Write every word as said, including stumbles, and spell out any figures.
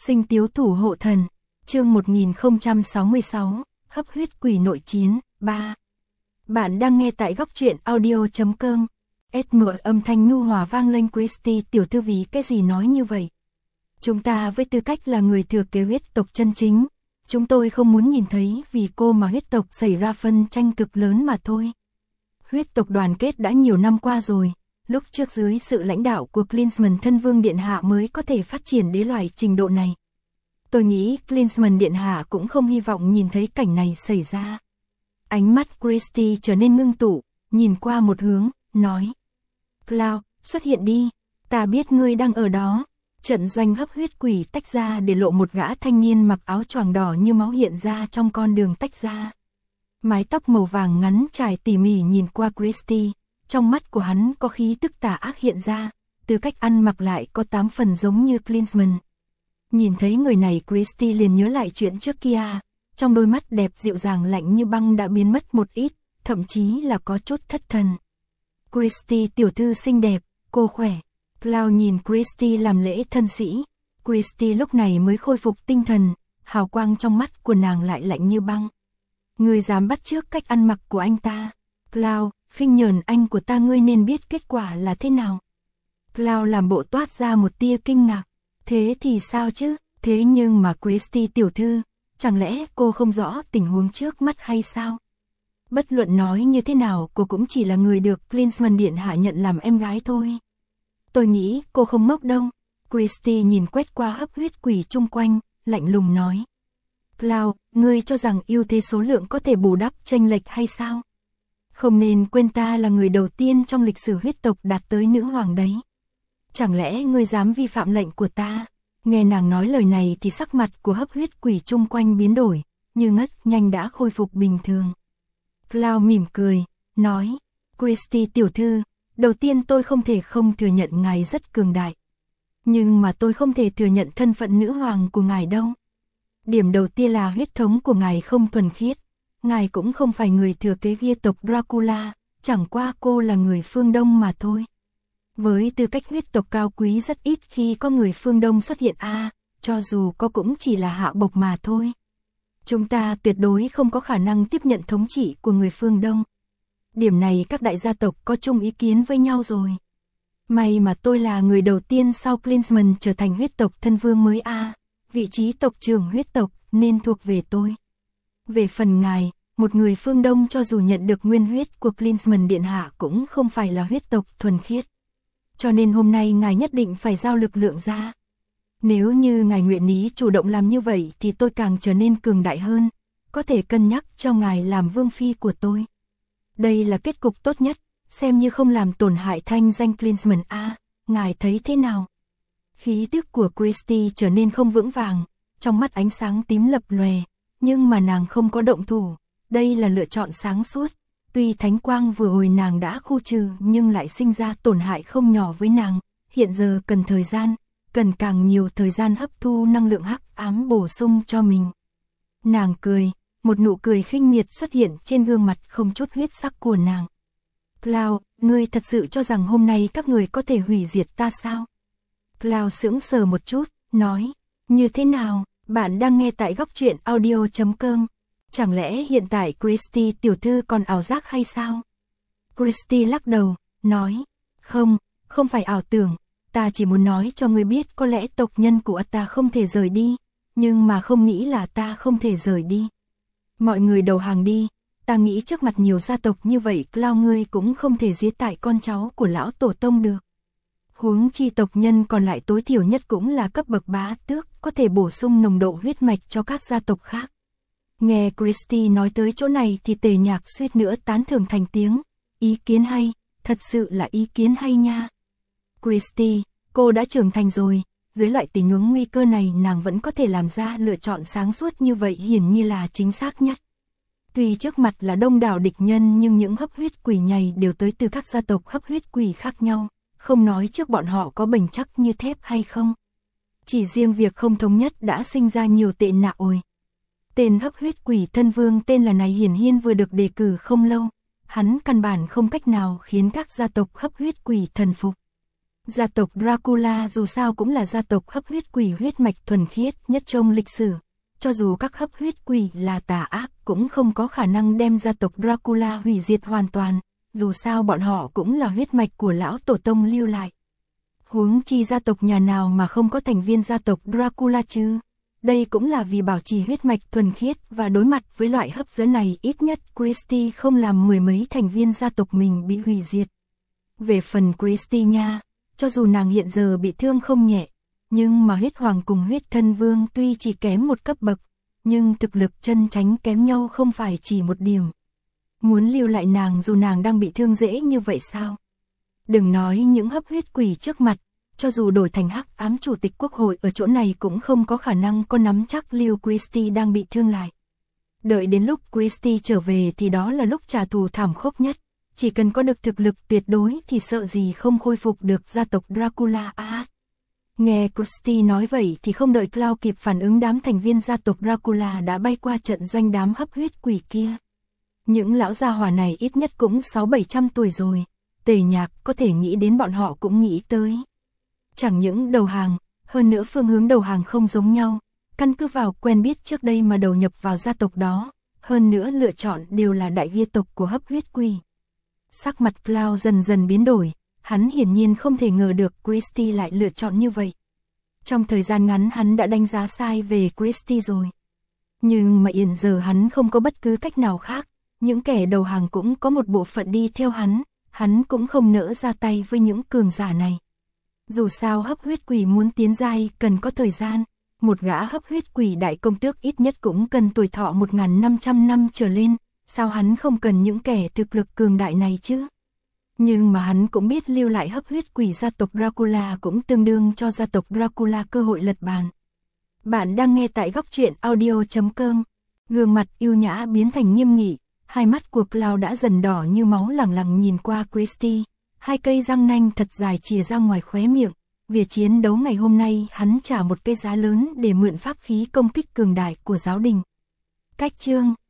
Sinh tiếu thủ hộ thần, chương một nghìn không trăm sáu mươi sáu, hấp huyết quỷ nội chiến, ba. Bạn đang nghe tại góc truyện audio chấm com. ét em âm thanh nhu hòa vang lên. Christy tiểu thư vì cái gì nói như vậy? Chúng ta với tư cách là người thừa kế huyết tộc chân chính, chúng tôi không muốn nhìn thấy vì cô mà huyết tộc xảy ra phân tranh cực lớn mà thôi. Huyết tộc đoàn kết đã nhiều năm qua rồi, lúc trước dưới sự lãnh đạo của Klinsmann thân vương điện hạ mới có thể phát triển đến loại trình độ này. Tôi nghĩ Klinsmann điện hạ cũng không hy vọng nhìn thấy cảnh này xảy ra. Ánh mắt Christy trở nên ngưng tụ, nhìn qua một hướng, nói: Cloud, xuất hiện đi, ta biết ngươi đang ở đó. Trận doanh hấp huyết quỷ tách ra để lộ một gã thanh niên mặc áo choàng đỏ như máu hiện ra trong con đường tách ra. Mái tóc màu vàng ngắn trải tỉ mỉ nhìn qua Christy, trong mắt của hắn có khí tức tà ác hiện ra, từ cách ăn mặc lại có tám phần giống như Klinsmann. Nhìn thấy người này Christy liền nhớ lại chuyện trước kia, trong đôi mắt đẹp dịu dàng lạnh như băng đã biến mất một ít, thậm chí là có chút thất thần. Christy tiểu thư xinh đẹp, cô khỏe. Cloud nhìn Christy làm lễ thân sĩ. Christy lúc này mới khôi phục tinh thần, hào quang trong mắt của nàng lại lạnh như băng. Ngươi dám bắt chước cách ăn mặc của anh ta. Cloud, khinh nhờn anh của ta, ngươi nên biết kết quả là thế nào. Cloud làm bộ toát ra một tia kinh ngạc. Thế thì sao chứ, thế nhưng mà Christy tiểu thư, chẳng lẽ cô không rõ tình huống trước mắt hay sao? Bất luận nói như thế nào cô cũng chỉ là người được Klinsmann điện hạ nhận làm em gái thôi. Tôi nghĩ cô không ngốc đâu. Christy nhìn quét qua hấp huyết quỷ chung quanh, lạnh lùng nói. Cloud, ngươi cho rằng ưu thế số lượng có thể bù đắp chênh lệch hay sao? Không nên quên ta là người đầu tiên trong lịch sử huyết tộc đạt tới nữ hoàng đấy. Chẳng lẽ ngươi dám vi phạm lệnh của ta? Nghe nàng nói lời này thì sắc mặt của hấp huyết quỷ chung quanh biến đổi, như ngất nhanh đã khôi phục bình thường. Cloud mỉm cười, nói, Christy tiểu thư, đầu tiên tôi không thể không thừa nhận ngài rất cường đại. Nhưng mà tôi không thể thừa nhận thân phận nữ hoàng của ngài đâu. Điểm đầu tiên là huyết thống của ngài không thuần khiết. Ngài cũng không phải người thừa kế gia tộc Dracula, chẳng qua cô là người phương Đông mà thôi. Với tư cách huyết tộc cao quý rất ít khi có người phương Đông xuất hiện a, à, cho dù có cũng chỉ là hạ bộc mà thôi. Chúng ta tuyệt đối không có khả năng tiếp nhận thống trị của người phương Đông. Điểm này các đại gia tộc có chung ý kiến với nhau rồi. May mà tôi là người đầu tiên sau Klinsmann trở thành huyết tộc thân vương mới a, à, vị trí tộc trưởng huyết tộc nên thuộc về tôi. Về phần ngài, một người phương Đông cho dù nhận được nguyên huyết của Klinsmann điện hạ cũng không phải là huyết tộc thuần khiết. Cho nên hôm nay ngài nhất định phải giao lực lượng ra. Nếu như ngài nguyện ý chủ động làm như vậy thì tôi càng trở nên cường đại hơn, có thể cân nhắc cho ngài làm vương phi của tôi. Đây là kết cục tốt nhất, xem như không làm tổn hại thanh danh Klinsmann a, à, ngài thấy thế nào? Khí tức của Christy trở nên không vững vàng, trong mắt ánh sáng tím lập lòe, nhưng mà nàng không có động thủ, đây là lựa chọn sáng suốt. Tuy thánh quang vừa hồi nàng đã khu trừ nhưng lại sinh ra tổn hại không nhỏ với nàng, hiện giờ cần thời gian, cần càng nhiều thời gian hấp thu năng lượng hắc ám bổ sung cho mình. Nàng cười, một nụ cười khinh miệt xuất hiện trên gương mặt không chút huyết sắc của nàng. Cloud, ngươi thật sự cho rằng hôm nay các người có thể hủy diệt ta sao? Cloud sững sờ một chút, nói, như thế nào, bạn đang nghe tại góc truyện audio chấm com. Chẳng lẽ hiện tại Christy tiểu thư còn ảo giác hay sao? Christy lắc đầu, nói, không, không phải ảo tưởng, ta chỉ muốn nói cho ngươi biết có lẽ tộc nhân của ta không thể rời đi, nhưng mà không nghĩ là ta không thể rời đi. Mọi người đầu hàng đi, ta nghĩ trước mặt nhiều gia tộc như vậy Cloud ngươi cũng không thể giết tại con cháu của lão tổ tông được. Huống chi tộc nhân còn lại tối thiểu nhất cũng là cấp bậc bá tước, có thể bổ sung nồng độ huyết mạch cho các gia tộc khác. Nghe Christy nói tới chỗ này thì Tề Nhạc suýt nữa tán thưởng thành tiếng, ý kiến hay, thật sự là ý kiến hay nha. Christy, cô đã trưởng thành rồi, dưới loại tình huống nguy cơ này nàng vẫn có thể làm ra lựa chọn sáng suốt như vậy hiển nhiên là chính xác nhất. Tuy trước mặt là đông đảo địch nhân nhưng những hấp huyết quỷ này đều tới từ các gia tộc hấp huyết quỷ khác nhau, không nói trước bọn họ có bền chắc như thép hay không. Chỉ riêng việc không thống nhất đã sinh ra nhiều tệ nạn ồi. Tên hấp huyết quỷ thân vương tên là này hiển nhiên vừa được đề cử không lâu, hắn căn bản không cách nào khiến các gia tộc hấp huyết quỷ thần phục. Gia tộc Dracula dù sao cũng là gia tộc hấp huyết quỷ huyết mạch thuần khiết nhất trong lịch sử. Cho dù các hấp huyết quỷ là tà ác cũng không có khả năng đem gia tộc Dracula hủy diệt hoàn toàn, dù sao bọn họ cũng là huyết mạch của lão tổ tông lưu lại. Huống chi gia tộc nhà nào mà không có thành viên gia tộc Dracula chứ? Đây cũng là vì bảo trì huyết mạch thuần khiết và đối mặt với loại hấp dẫn này, ít nhất Christie không làm mười mấy thành viên gia tộc mình bị hủy diệt. Về phần Christie nha, cho dù nàng hiện giờ bị thương không nhẹ, nhưng mà huyết hoàng cùng huyết thân vương tuy chỉ kém một cấp bậc, nhưng thực lực chân chánh kém nhau không phải chỉ một điểm. Muốn lưu lại nàng dù nàng đang bị thương dễ như vậy sao? Đừng nói những hấp huyết quỷ trước mặt, cho dù đổi thành hắc ám chủ tịch quốc hội ở chỗ này cũng không có khả năng có nắm chắc lưu Christie đang bị thương lại. Đợi đến lúc Christie trở về thì đó là lúc trả thù thảm khốc nhất. Chỉ cần có được thực lực tuyệt đối thì sợ gì không khôi phục được gia tộc Dracula. À, nghe Christie nói vậy thì không đợi Cloud kịp phản ứng, đám thành viên gia tộc Dracula đã bay qua trận doanh đám hấp huyết quỷ kia. Những lão gia hỏa này ít nhất cũng sáu bảy trăm tuổi rồi. Tề Nhạc có thể nghĩ đến bọn họ cũng nghĩ tới. Chẳng những đầu hàng, hơn nữa phương hướng đầu hàng không giống nhau, căn cứ vào quen biết trước đây mà đầu nhập vào gia tộc đó, hơn nữa lựa chọn đều là đại gia tộc của hấp huyết quỷ. Sắc mặt Cloud dần dần biến đổi, hắn hiển nhiên không thể ngờ được Christie lại lựa chọn như vậy. Trong thời gian ngắn hắn đã đánh giá sai về Christie rồi. Nhưng mà hiện giờ hắn không có bất cứ cách nào khác, những kẻ đầu hàng cũng có một bộ phận đi theo hắn, hắn cũng không nỡ ra tay với những cường giả này. Dù sao hấp huyết quỷ muốn tiến giai cần có thời gian, một gã hấp huyết quỷ đại công tước ít nhất cũng cần tuổi thọ một nghìn năm trăm năm trở lên, sao hắn không cần những kẻ thực lực cường đại này chứ? Nhưng mà hắn cũng biết lưu lại hấp huyết quỷ gia tộc Dracula cũng tương đương cho gia tộc Dracula cơ hội lật bàn. Bạn đang nghe tại góc truyện audio chấm com. Gương mặt yêu nhã biến thành nghiêm nghị, hai mắt của Cloud đã dần đỏ như máu, lẳng lặng nhìn qua Christie, hai cây răng nanh thật dài chìa ra ngoài khóe miệng. Việc chiến đấu ngày hôm nay hắn trả một cái giá lớn để mượn pháp khí công kích cường đại của giáo đình. Cách chương